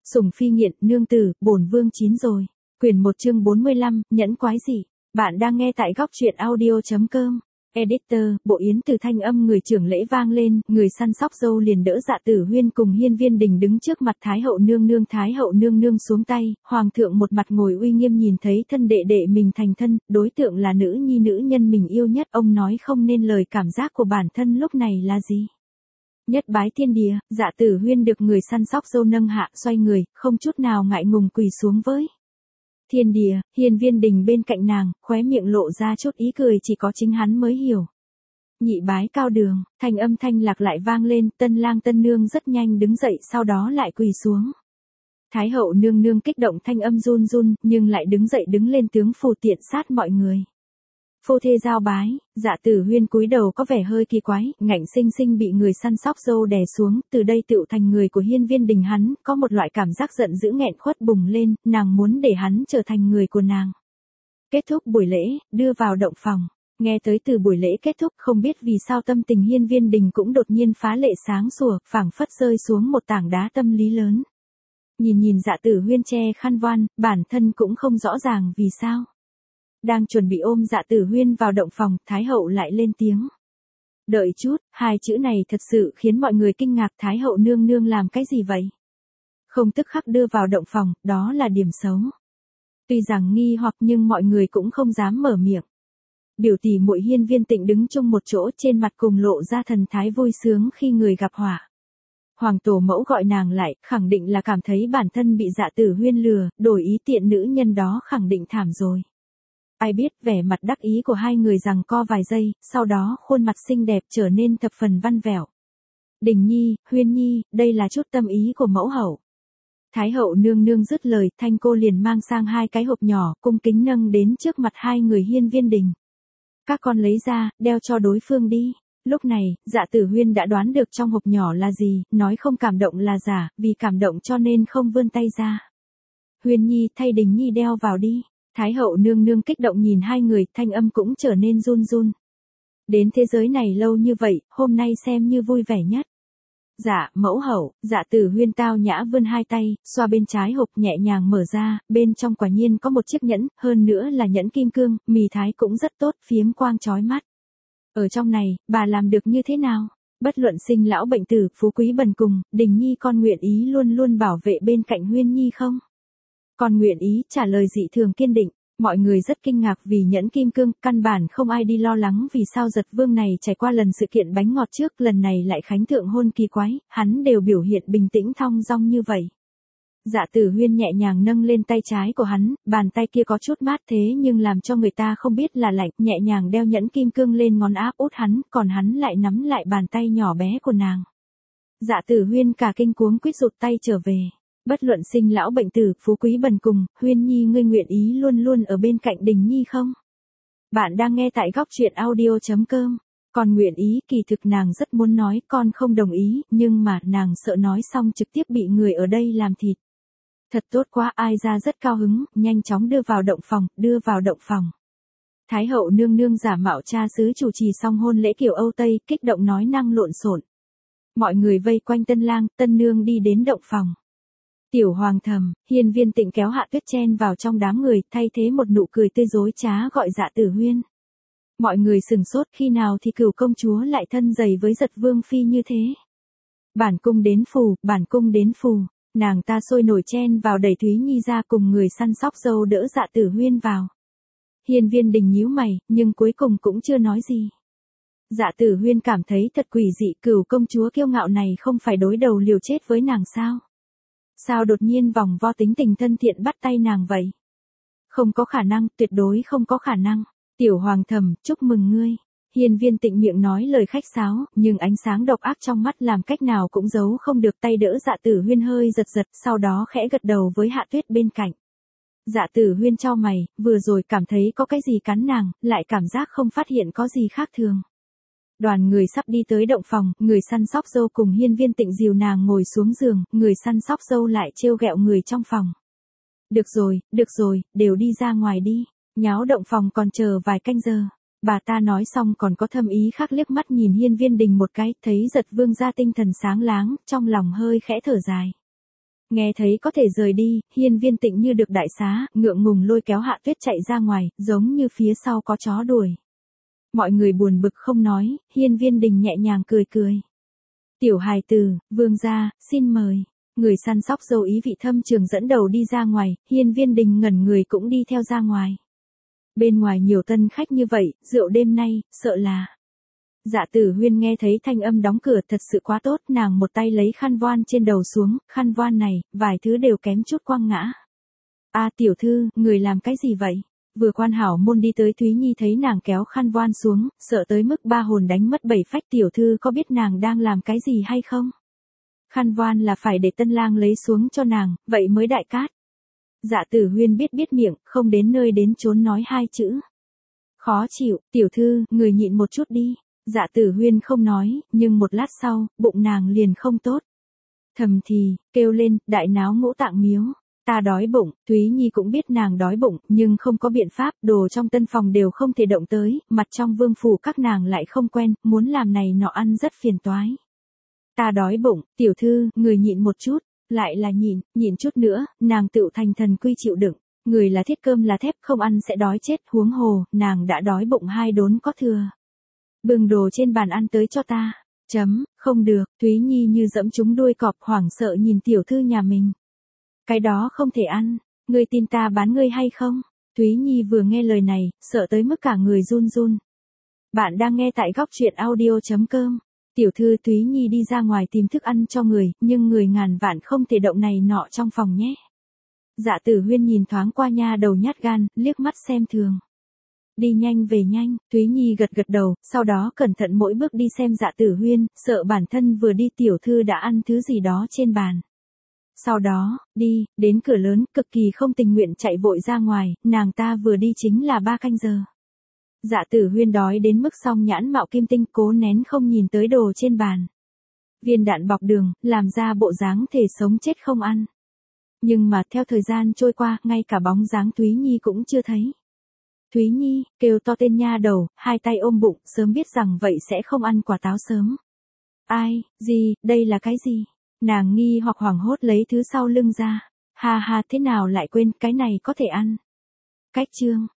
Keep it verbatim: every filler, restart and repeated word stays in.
Sủng phi nghiện, nương tử, bổn vương chín rồi. Quyển một chương bốn mươi lăm, nhẫn quái dị. Bạn đang nghe tại góc truyện audio.com. Editor, Bộ Yến từ thanh âm người trưởng lễ vang lên, người săn sóc dâu liền đỡ Dạ Tử Huyên cùng Hiên Viên Đình đứng trước mặt Thái hậu nương nương. Thái hậu nương nương xuống tay, hoàng thượng một mặt ngồi uy nghiêm nhìn thấy thân đệ đệ mình thành thân, đối tượng là nữ nhi nữ nhân mình yêu nhất, ông nói không nên lời cảm giác của bản thân lúc này là gì. Nhất bái thiên địa, Dạ Tử Huyên được người săn sóc dâu nâng hạ, xoay người, không chút nào ngại ngùng quỳ xuống với thiên địa. Hiên Viên Đình bên cạnh nàng, khóe miệng lộ ra chút ý cười chỉ có chính hắn mới hiểu. Nhị bái cao đường, thanh âm thanh lạc lại vang lên, tân lang tân nương rất nhanh đứng dậy sau đó lại quỳ xuống. Thái hậu nương nương kích động thanh âm run run, nhưng lại đứng dậy đứng lên tướng phù tiện sát mọi người. Phu thê giao bái. Dạ Tử Huyên cúi đầu có vẻ hơi kỳ quái, ngạnh sinh sinh bị người săn sóc dâu đè xuống, từ đây tựu thành người của Hiên Viên Đình. Hắn có một loại cảm giác giận dữ nghẹn khuất bùng lên, nàng muốn để hắn trở thành người của nàng. Kết thúc buổi lễ, đưa vào động phòng. Nghe tới từ buổi lễ kết thúc, không biết vì sao tâm tình Hiên Viên Đình cũng đột nhiên phá lệ sáng sủa, phảng phất rơi xuống một tảng đá tâm lý lớn. Nhìn nhìn Dạ Tử Huyên che khăn voan, bản thân cũng không rõ ràng vì sao. Đang chuẩn bị ôm Dạ Tử Huyên vào động phòng, Thái hậu lại lên tiếng. Đợi chút, hai chữ này thật sự khiến mọi người kinh ngạc. Thái hậu nương nương làm cái gì vậy? Không tức khắc đưa vào động phòng, đó là điểm xấu. Tuy rằng nghi hoặc nhưng mọi người cũng không dám mở miệng. Biểu tỷ muội Hiên Viên Tịnh đứng chung một chỗ, trên mặt cùng lộ ra thần thái vui sướng khi người gặp họa. Hoàng tổ mẫu gọi nàng lại, khẳng định là cảm thấy bản thân bị Dạ Tử Huyên lừa, đổi ý tiện nữ nhân đó khẳng định thảm rồi. Ai biết vẻ mặt đắc ý của hai người giằng co vài giây, sau đó khuôn mặt xinh đẹp trở nên thập phần văn vẹo. Đình nhi, Huyên nhi, đây là chút tâm ý của mẫu hậu. Thái hậu nương nương dứt lời, thanh cô liền mang sang hai cái hộp nhỏ, cung kính nâng đến trước mặt hai người Hiên Viên Đình. Các con lấy ra, đeo cho đối phương đi. Lúc này, Dạ Tử Huyên đã đoán được trong hộp nhỏ là gì, nói không cảm động là giả, vì cảm động cho nên không vươn tay ra. Huyên nhi, thay Đình nhi đeo vào đi. Thái hậu nương nương kích động nhìn hai người, thanh âm cũng trở nên run run. Đến thế giới này lâu như vậy, hôm nay xem như vui vẻ nhất. Dạ, mẫu hậu. Dạ Tử Huyên tao nhã vươn hai tay, xoa bên trái hộp nhẹ nhàng mở ra, bên trong quả nhiên có một chiếc nhẫn, hơn nữa là nhẫn kim cương, mì thái cũng rất tốt, phiếm quang chói mắt. Ở trong này, bà làm được như thế nào? Bất luận sinh lão bệnh tử, phú quý bần cùng, Đình nhi con nguyện ý luôn luôn bảo vệ bên cạnh Huyên nhi không? Con nguyện ý, trả lời dị thường kiên định. Mọi người rất kinh ngạc vì nhẫn kim cương, căn bản không ai đi lo lắng vì sao Giật Vương này trải qua lần sự kiện bánh ngọt trước, lần này lại khánh thượng hôn kỳ quái, hắn đều biểu hiện bình tĩnh thong dong như vậy. Dạ Tử Huyên nhẹ nhàng nâng lên tay trái của hắn, bàn tay kia có chút mát thế nhưng làm cho người ta không biết là lạnh, nhẹ nhàng đeo nhẫn kim cương lên ngón áp út hắn, còn hắn lại nắm lại bàn tay nhỏ bé của nàng. Dạ Tử Huyên cả kinh cuống quýt rụt tay trở về. Bất luận sinh lão bệnh tử, phú quý bần cùng, Huyên nhi ngươi nguyện ý luôn luôn ở bên cạnh Đình nhi không? Bạn đang nghe tại góc truyện audio.com. Con nguyện ý, kỳ thực nàng rất muốn nói con không đồng ý, nhưng mà nàng sợ nói xong trực tiếp bị người ở đây làm thịt. Thật tốt quá, ai ra rất cao hứng, nhanh chóng đưa vào động phòng, đưa vào động phòng. Thái hậu nương nương giả mạo cha xứ chủ trì xong hôn lễ kiểu Âu Tây, kích động nói năng lộn xộn. Mọi người vây quanh tân lang, tân nương đi đến động phòng. Tiểu hoàng thầm, Hiên Viên Tịnh kéo Hạ Tuyết chen vào trong đám người, thay thế một nụ cười tươi dối trá gọi Dạ Tử Huyên. Mọi người sừng sốt, khi nào thì Cửu công chúa lại thân dày với Giật Vương phi như thế. Bản cung đến phù, bản cung đến phù. Nàng ta sôi nổi chen vào đẩy Thúy Nhi ra cùng người săn sóc dâu đỡ Dạ Tử Huyên vào. Hiên Viên Đình nhíu mày, nhưng cuối cùng cũng chưa nói gì. Dạ Tử Huyên cảm thấy thật quỷ dị, Cửu công chúa kiêu ngạo này không phải đối đầu liều chết với nàng sao? Sao đột nhiên vòng vo tính tình thân thiện bắt tay nàng vậy? Không có khả năng, tuyệt đối không có khả năng. Tiểu hoàng thầm, chúc mừng ngươi. Hiên Viên Tịnh miệng nói lời khách sáo, nhưng ánh sáng độc ác trong mắt làm cách nào cũng giấu không được, tay đỡ Dạ Tử Huyên hơi giật giật, sau đó khẽ gật đầu với Hạ Tuyết bên cạnh. Dạ Tử Huyên chau mày, vừa rồi cảm thấy có cái gì cắn nàng, lại cảm giác không phát hiện có gì khác thường. Đoàn người sắp đi tới động phòng, người săn sóc dâu cùng Hiên Viên Tịnh dìu nàng ngồi xuống giường, người săn sóc dâu lại trêu ghẹo người trong phòng. Được rồi, được rồi, đều đi ra ngoài đi, nháo động phòng còn chờ vài canh giờ. Bà ta nói xong còn có thâm ý khác liếc mắt nhìn Hiên Viên Đình một cái, thấy Giật Vương ra tinh thần sáng láng, trong lòng hơi khẽ thở dài. Nghe thấy có thể rời đi, Hiên Viên Tịnh như được đại xá, ngượng ngùng lôi kéo Hạ Tuyết chạy ra ngoài, giống như phía sau có chó đuổi. Mọi người buồn bực không nói, Hiên Viên Đình nhẹ nhàng cười cười. Tiểu hài tử, vương gia, xin mời. Người săn sóc dâu ý vị thâm trường dẫn đầu đi ra ngoài, Hiên Viên Đình ngẩn người cũng đi theo ra ngoài. Bên ngoài nhiều tân khách như vậy, rượu đêm nay, sợ là... Dạ Tử Huyên nghe thấy thanh âm đóng cửa thật sự quá tốt, nàng một tay lấy khăn voan trên đầu xuống, khăn voan này, vài thứ đều kém chút quăng ngã. A tiểu thư, người làm cái gì vậy? Vừa quan hảo môn đi tới Thúy Nhi thấy nàng kéo khăn voan xuống, sợ tới mức ba hồn đánh mất bảy phách. Tiểu thư có biết nàng đang làm cái gì hay không? Khăn voan là phải để tân lang lấy xuống cho nàng, vậy mới đại cát. Dạ Tử Huyên biết biết miệng, không đến nơi đến chốn nói hai chữ. Khó chịu, tiểu thư, người nhịn một chút đi. Dạ Tử Huyên không nói, nhưng một lát sau, bụng nàng liền không tốt. Thầm thì, kêu lên, đại náo ngũ tạng miếu. Ta đói bụng, Thúy Nhi cũng biết nàng đói bụng, nhưng không có biện pháp, đồ trong tân phòng đều không thể động tới, mặt trong vương phủ các nàng lại không quen, muốn làm này nọ ăn rất phiền toái. Ta đói bụng, tiểu thư, người nhịn một chút, lại là nhịn, nhịn chút nữa, nàng tự thành thần quy chịu đựng, người là thiết cơm là thép không ăn sẽ đói chết, huống hồ, nàng đã đói bụng hai đốn có thừa. Bưng đồ trên bàn ăn tới cho ta, chấm, không được, Thúy Nhi như dẫm trúng đuôi cọp hoảng sợ nhìn tiểu thư nhà mình. Cái đó không thể ăn, ngươi tin ta bán ngươi hay không? Thúy Nhi vừa nghe lời này, sợ tới mức cả người run run. Bạn đang nghe tại góc truyện audio.com. Tiểu thư Thúy Nhi đi ra ngoài tìm thức ăn cho người, nhưng người ngàn vạn không thể động này nọ trong phòng nhé. Dạ Tử Huyên nhìn thoáng qua nha đầu nhát gan, liếc mắt xem thường. Đi nhanh về nhanh, Thúy Nhi gật gật đầu, sau đó cẩn thận mỗi bước đi xem Dạ Tử Huyên, sợ bản thân vừa đi tiểu thư đã ăn thứ gì đó trên bàn. Sau đó, đi, đến cửa lớn, cực kỳ không tình nguyện chạy vội ra ngoài, nàng ta vừa đi chính là ba canh giờ. Dạ Tử Huyên đói đến mức song nhãn mạo kim tinh cố nén không nhìn tới đồ trên bàn. Viên đạn bọc đường, làm ra bộ dáng thể sống chết không ăn. Nhưng mà theo thời gian trôi qua, ngay cả bóng dáng Thúy Nhi cũng chưa thấy. Thúy Nhi, kêu to tên nha đầu, hai tay ôm bụng, sớm biết rằng vậy sẽ không ăn quả táo sớm. Ai, gì, đây là cái gì? Nàng nghi hoặc hoảng hốt lấy thứ sau lưng ra. Ha ha, thế nào lại quên, cái này có thể ăn. Cách chương,